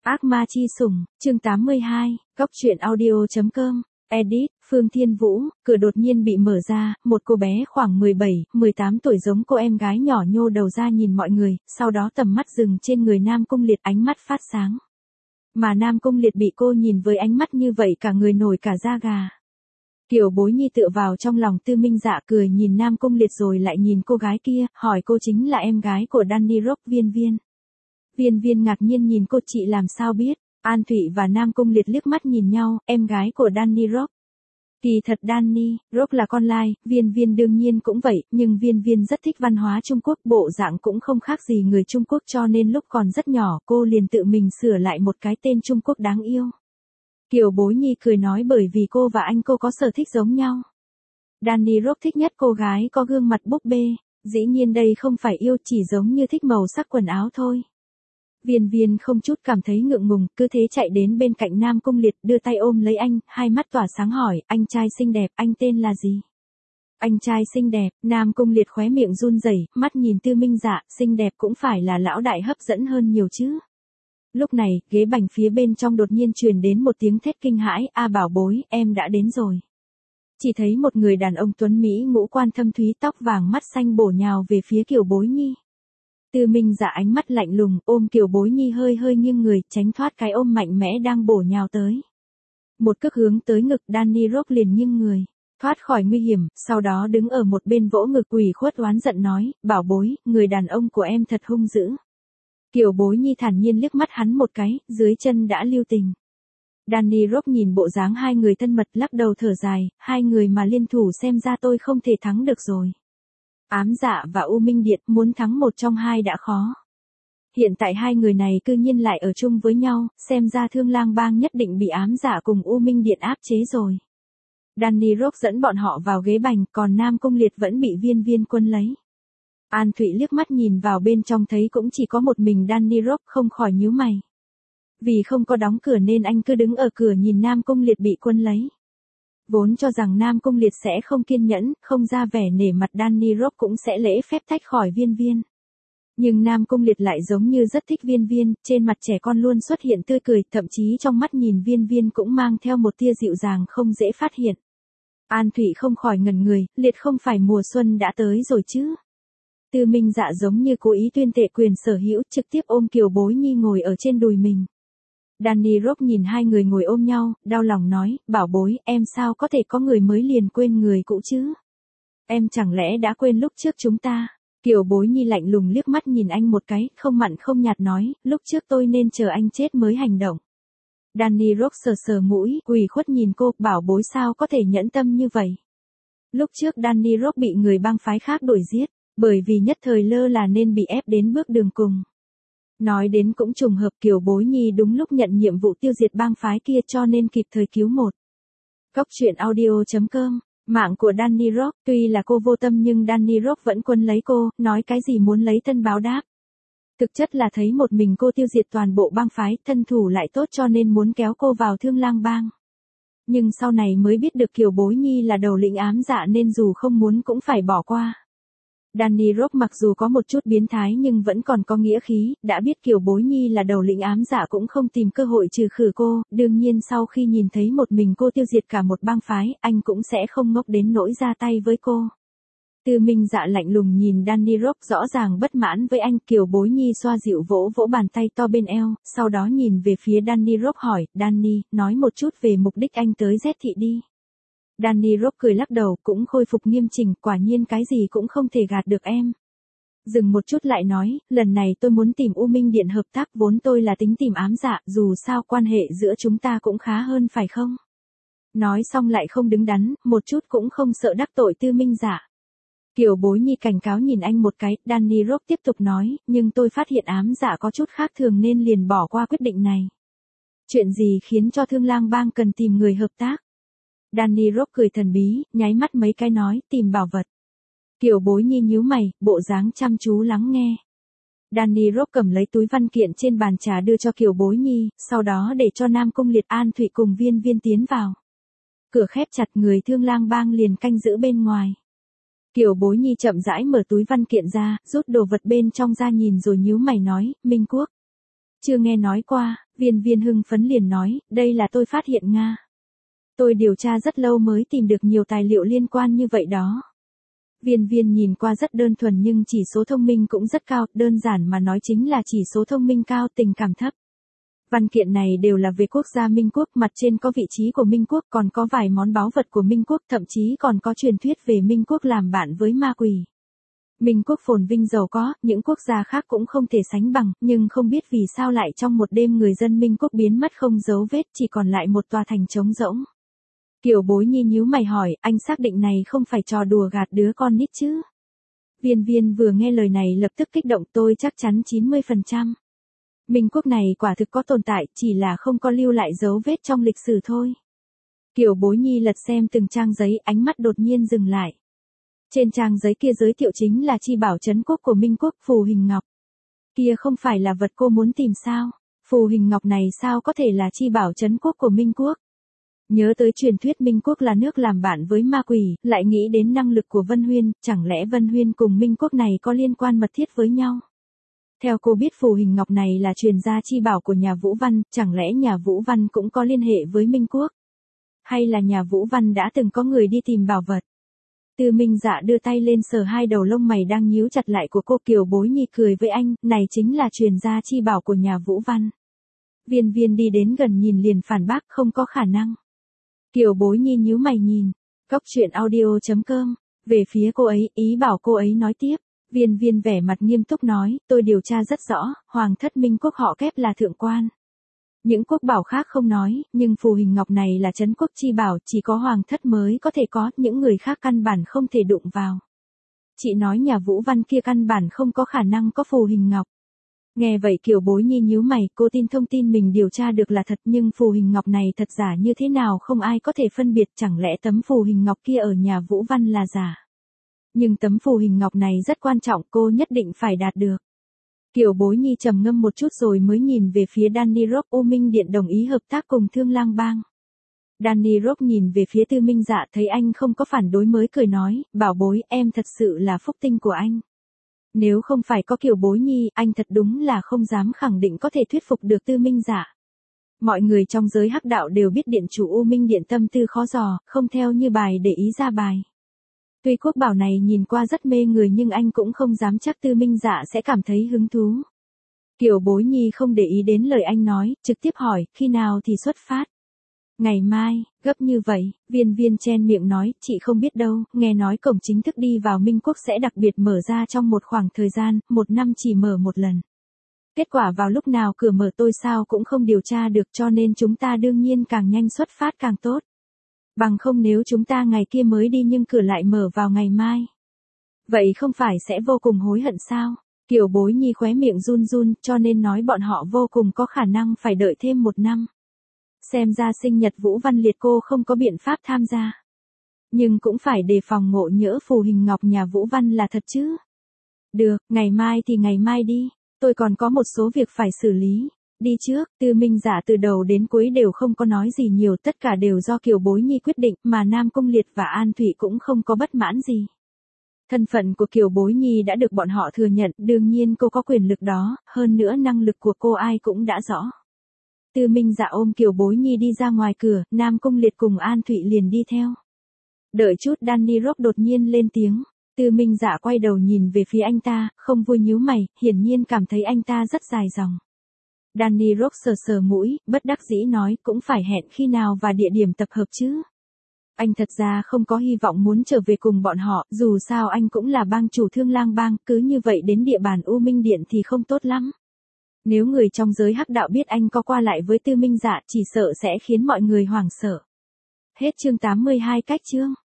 Ác ma chi sủng, chương 82, góc truyện audio.com, edit, Phương Thiên Vũ, cửa đột nhiên bị mở ra, một cô bé khoảng 17, 18 tuổi giống cô em gái nhỏ nhô đầu ra nhìn mọi người, sau đó tầm mắt dừng trên người Nam Cung Liệt ánh mắt phát sáng. Mà Nam Cung Liệt bị cô nhìn với ánh mắt như vậy cả người nổi cả da gà. Kiều Bối Nhi tựa vào trong lòng Tư Minh Dạ cười nhìn Nam Cung Liệt rồi lại nhìn cô gái kia, hỏi cô chính là em gái của Danny Rock Viên Viên. Viên Viên ngạc nhiên nhìn cô, chị làm sao biết? An Thụy và Nam Cung Liệt liếc mắt nhìn nhau, em gái của Danny Rock. Kỳ thật Danny Rock là con lai, Viên Viên đương nhiên cũng vậy, nhưng Viên Viên rất thích văn hóa Trung Quốc, bộ dạng cũng không khác gì người Trung Quốc cho nên lúc còn rất nhỏ cô liền tự mình sửa lại một cái tên Trung Quốc đáng yêu. Kiều Bối Nhi cười nói bởi vì cô và anh cô có sở thích giống nhau. Danny Rock thích nhất cô gái có gương mặt búp bê, dĩ nhiên đây không phải yêu chỉ giống như thích màu sắc quần áo thôi. Viên Viên không chút cảm thấy ngượng ngùng, cứ thế chạy đến bên cạnh Nam Cung Liệt đưa tay ôm lấy anh, hai mắt tỏa sáng hỏi, anh trai xinh đẹp, anh tên là gì? Anh trai xinh đẹp, Nam Cung Liệt khóe miệng run rẩy, mắt nhìn Tư Minh Dạ, xinh đẹp cũng phải là lão đại hấp dẫn hơn nhiều chứ. Lúc này, ghế bành phía bên trong đột nhiên truyền đến một tiếng thét kinh hãi, a Bảo Bối, em đã đến rồi. Chỉ thấy một người đàn ông tuấn Mỹ ngũ quan thâm thúy tóc vàng mắt xanh bổ nhào về phía Kiều Bối Nhi. Tư Minh Dạ ánh mắt lạnh lùng, ôm Kiều Bối Nhi hơi hơi nghiêng người, tránh thoát cái ôm mạnh mẽ đang bổ nhào tới. Một cước hướng tới ngực, Danny Rock liền nghiêng người, thoát khỏi nguy hiểm, sau đó đứng ở một bên vỗ ngực ủy khuất oán giận nói, Bảo Bối, người đàn ông của em thật hung dữ. Kiều Bối Nhi thản nhiên liếc mắt hắn một cái, dưới chân đã lưu tình. Danny Rock nhìn bộ dáng hai người thân mật lắc đầu thở dài, hai người mà liên thủ xem ra tôi không thể thắng được rồi. Ám Dạ và U Minh Điện muốn thắng một trong hai đã khó. Hiện tại hai người này cư nhiên lại ở chung với nhau, xem ra Thương Lang Bang nhất định bị Ám Dạ cùng U Minh Điện áp chế rồi. Danny Rock dẫn bọn họ vào ghế bành, còn Nam Cung Liệt vẫn bị Viên Viên quân lấy. An Thụy liếc mắt nhìn vào bên trong thấy cũng chỉ có một mình Danny Rock, không khỏi nhíu mày. Vì không có đóng cửa nên anh cứ đứng ở cửa nhìn Nam Cung Liệt bị quân lấy. Vốn cho rằng Nam Cung Liệt sẽ không kiên nhẫn, không ra vẻ nể mặt Danny Rock cũng sẽ lễ phép tách khỏi Viên Viên. Nhưng Nam Cung Liệt lại giống như rất thích Viên Viên, trên mặt trẻ con luôn xuất hiện tươi cười, thậm chí trong mắt nhìn Viên Viên cũng mang theo một tia dịu dàng không dễ phát hiện. An Thụy không khỏi ngẩn người, Liệt không phải mùa xuân đã tới rồi chứ? Tư Minh Dạ giống như cố ý tuyên thệ quyền sở hữu, trực tiếp ôm Kiều Bối Nhi ngồi ở trên đùi mình. Danny Rock nhìn hai người ngồi ôm nhau, đau lòng nói, Bảo Bối, em sao có thể có người mới liền quên người cũ chứ? Em chẳng lẽ đã quên lúc trước chúng ta? Kiều Bối Nhi lạnh lùng liếc mắt nhìn anh một cái, không mặn không nhạt nói, lúc trước tôi nên chờ anh chết mới hành động. Danny Rock sờ sờ mũi, ủy khuất nhìn cô, Bảo Bối sao có thể nhẫn tâm như vậy? Lúc trước Danny Rock bị người bang phái khác đuổi giết, bởi vì nhất thời lơ là nên bị ép đến bước đường cùng. Nói đến cũng trùng hợp, Kiều Bối Nhi đúng lúc nhận nhiệm vụ tiêu diệt bang phái kia cho nên kịp thời cứu một. Góc truyện audio.com, mạng của Danny Rock, tuy là cô vô tâm nhưng Danny Rock vẫn quân lấy cô, nói cái gì muốn lấy thân báo đáp. Thực chất là thấy một mình cô tiêu diệt toàn bộ bang phái, thân thủ lại tốt cho nên muốn kéo cô vào Thương Lang Bang. Nhưng sau này mới biết được Kiều Bối Nhi là đầu lĩnh Ám Dạ nên dù không muốn cũng phải bỏ qua. Danny Rock mặc dù có một chút biến thái nhưng vẫn còn có nghĩa khí, đã biết Kiều Bối Nhi là đầu lĩnh Ám Dạ cũng không tìm cơ hội trừ khử cô, đương nhiên sau khi nhìn thấy một mình cô tiêu diệt cả một bang phái, anh cũng sẽ không ngốc đến nỗi ra tay với cô. Tư Minh Dạ lạnh lùng nhìn Danny Rock rõ ràng bất mãn với anh, Kiều Bối Nhi xoa dịu vỗ vỗ bàn tay to bên eo, sau đó nhìn về phía Danny Rock hỏi, Danny, nói một chút về mục đích anh tới Z thị đi. Danny Rock cười lắc đầu, cũng khôi phục nghiêm chỉnh, quả nhiên cái gì cũng không thể gạt được em. Dừng một chút lại nói, lần này tôi muốn tìm U Minh Điện hợp tác, vốn tôi là tính tìm Ám Dạ, dù sao quan hệ giữa chúng ta cũng khá hơn phải không? Nói xong lại không đứng đắn, một chút cũng không sợ đắc tội Tư Minh Dạ. Kiều Bối Nhi cảnh cáo nhìn anh một cái, Danny Rock tiếp tục nói, nhưng tôi phát hiện Ám Dạ có chút khác thường nên liền bỏ qua quyết định này. Chuyện gì khiến cho Thương Lang Bang cần tìm người hợp tác? Danny Rock cười thần bí, nháy mắt mấy cái nói, tìm bảo vật. Kiều Bối Nhi nhíu mày, bộ dáng chăm chú lắng nghe. Danny Rock cầm lấy túi văn kiện trên bàn trà đưa cho Kiều Bối Nhi, sau đó để cho Nam Cung Liệt, An Thụy cùng Viên Viên tiến vào. Cửa khép chặt, người Thương Lang Bang liền canh giữ bên ngoài. Kiều Bối Nhi chậm rãi mở túi văn kiện ra, rút đồ vật bên trong ra nhìn rồi nhíu mày nói, Minh Quốc. Chưa nghe nói qua, Viên Viên hưng phấn liền nói, đây là tôi phát hiện Nga. Tôi điều tra rất lâu mới tìm được nhiều tài liệu liên quan như vậy đó. Viên Viên nhìn qua rất đơn thuần nhưng chỉ số thông minh cũng rất cao, đơn giản mà nói chính là chỉ số thông minh cao, tình cảm thấp. Văn kiện này đều là về quốc gia Minh Quốc, mặt trên có vị trí của Minh Quốc, còn có vài món báu vật của Minh Quốc, thậm chí còn có truyền thuyết về Minh Quốc làm bạn với ma quỷ. Minh Quốc phồn vinh giàu có, những quốc gia khác cũng không thể sánh bằng, nhưng không biết vì sao lại trong một đêm người dân Minh Quốc biến mất không dấu vết, chỉ còn lại một tòa thành trống rỗng. Kiều Bối Nhi nhíu mày hỏi, anh xác định này không phải trò đùa gạt đứa con nít chứ? Viên Viên vừa nghe lời này lập tức kích động, tôi chắc chắn 90%. Minh Quốc này quả thực có tồn tại, chỉ là không có lưu lại dấu vết trong lịch sử thôi. Kiều Bối Nhi lật xem từng trang giấy, ánh mắt đột nhiên dừng lại. Trên trang giấy kia giới thiệu chính là chi bảo trấn quốc của Minh Quốc, phù hình ngọc. Kia không phải là vật cô muốn tìm sao? Phù hình ngọc này sao có thể là chi bảo trấn quốc của Minh Quốc? Nhớ tới truyền thuyết Minh Quốc là nước làm bạn với ma quỷ, lại nghĩ đến năng lực của Vân Huyên, chẳng lẽ Vân Huyên cùng Minh Quốc này có liên quan mật thiết với nhau? Theo cô biết phù hình ngọc này là truyền gia chi bảo của nhà Vũ Văn, chẳng lẽ nhà Vũ Văn cũng có liên hệ với Minh Quốc? Hay là nhà Vũ Văn đã từng có người đi tìm bảo vật? Tư Minh Dạ đưa tay lên sờ hai đầu lông mày đang nhíu chặt lại của cô. Kiều Bối Nhi cười với anh, này chính là truyền gia chi bảo của nhà Vũ Văn. Viên Viên đi đến gần nhìn liền phản bác, không có khả năng. Kiều Bối Nhi nhíu mày nhìn, coctruyện.audio.com, về phía cô ấy, ý bảo cô ấy nói tiếp. Viên Viên vẻ mặt nghiêm túc nói, tôi điều tra rất rõ, Hoàng thất Minh Quốc họ kép là thượng quan. Những quốc bảo khác không nói, nhưng phù hình ngọc này là trấn quốc chi bảo, chỉ có Hoàng thất mới có thể có, những người khác căn bản không thể đụng vào. Chị nói nhà Vũ Văn kia căn bản không có khả năng có phù hình ngọc. Nghe vậy Kiều Bối Nhi nhíu mày, cô tin thông tin mình điều tra được là thật, nhưng phù hình ngọc này thật giả như thế nào không ai có thể phân biệt, chẳng lẽ tấm phù hình ngọc kia ở nhà Vũ Văn là giả. Nhưng tấm phù hình ngọc này rất quan trọng, cô nhất định phải đạt được. Kiều Bối Nhi trầm ngâm một chút rồi mới nhìn về phía Danny Rock. U Minh Điện đồng ý hợp tác cùng Thương Lang Bang. Danny Rock nhìn về phía Tư Minh Dạ thấy anh không có phản đối mới cười nói, bảo bối, em thật sự là phúc tinh của anh. Nếu không phải có Kiều Bối Nhi, anh thật đúng là không dám khẳng định có thể thuyết phục được Tư Minh Dạ. Mọi người trong giới hắc đạo đều biết điện chủ U Minh Điện tâm tư khó dò, không theo như bài để ý ra bài. Tuy quốc bảo này nhìn qua rất mê người nhưng anh cũng không dám chắc Tư Minh Dạ sẽ cảm thấy hứng thú. Kiều Bối Nhi không để ý đến lời anh nói, trực tiếp hỏi, khi nào thì xuất phát? Ngày mai, gấp như vậy, Viên Viên chen miệng nói, chị không biết đâu, nghe nói cổng chính thức đi vào Minh Quốc sẽ đặc biệt mở ra trong một khoảng thời gian, 1 năm chỉ mở một lần. Kết quả vào lúc nào cửa mở tôi sao cũng không điều tra được, cho nên chúng ta đương nhiên càng nhanh xuất phát càng tốt. Bằng không nếu chúng ta ngày kia mới đi nhưng cửa lại mở vào ngày mai. Vậy không phải sẽ vô cùng hối hận sao? Kiều Bối Nhi khóe miệng run run, cho nên nói bọn họ vô cùng có khả năng phải đợi thêm 1 năm. Xem ra sinh nhật Vũ Văn Liệt cô không có biện pháp tham gia. Nhưng cũng phải đề phòng ngộ nhỡ phù hình ngọc nhà Vũ Văn là thật chứ. Được, ngày mai thì ngày mai đi, tôi còn có một số việc phải xử lý. Đi trước. Tư Minh Dạ từ đầu đến cuối đều không có nói gì nhiều, tất cả đều do Kiều Bối Nhi quyết định, mà Nam Cung Liệt và An Thụy cũng không có bất mãn gì. Thân phận của Kiều Bối Nhi đã được bọn họ thừa nhận, đương nhiên cô có quyền lực đó, hơn nữa năng lực của cô ai cũng đã rõ. Tư Minh Dạ ôm Kiều Bối Nhi đi ra ngoài cửa, Nam Cung Liệt cùng An Thụy liền đi theo. Đợi chút Danny Rock đột nhiên lên tiếng. Tư Minh Dạ quay đầu nhìn về phía anh ta, không vui nhíu mày, hiển nhiên cảm thấy anh ta rất dài dòng. Danny Rock sờ sờ mũi, bất đắc dĩ nói, cũng phải hẹn khi nào và địa điểm tập hợp chứ. Anh thật ra không có hy vọng muốn trở về cùng bọn họ, dù sao anh cũng là bang chủ Thương Lang Bang, cứ như vậy đến địa bàn U Minh Điện thì không tốt lắm. Nếu người trong giới hắc đạo biết anh có qua lại với Tư Minh Dạ chỉ sợ sẽ khiến mọi người hoảng sợ. Hết chương 82 cách chương.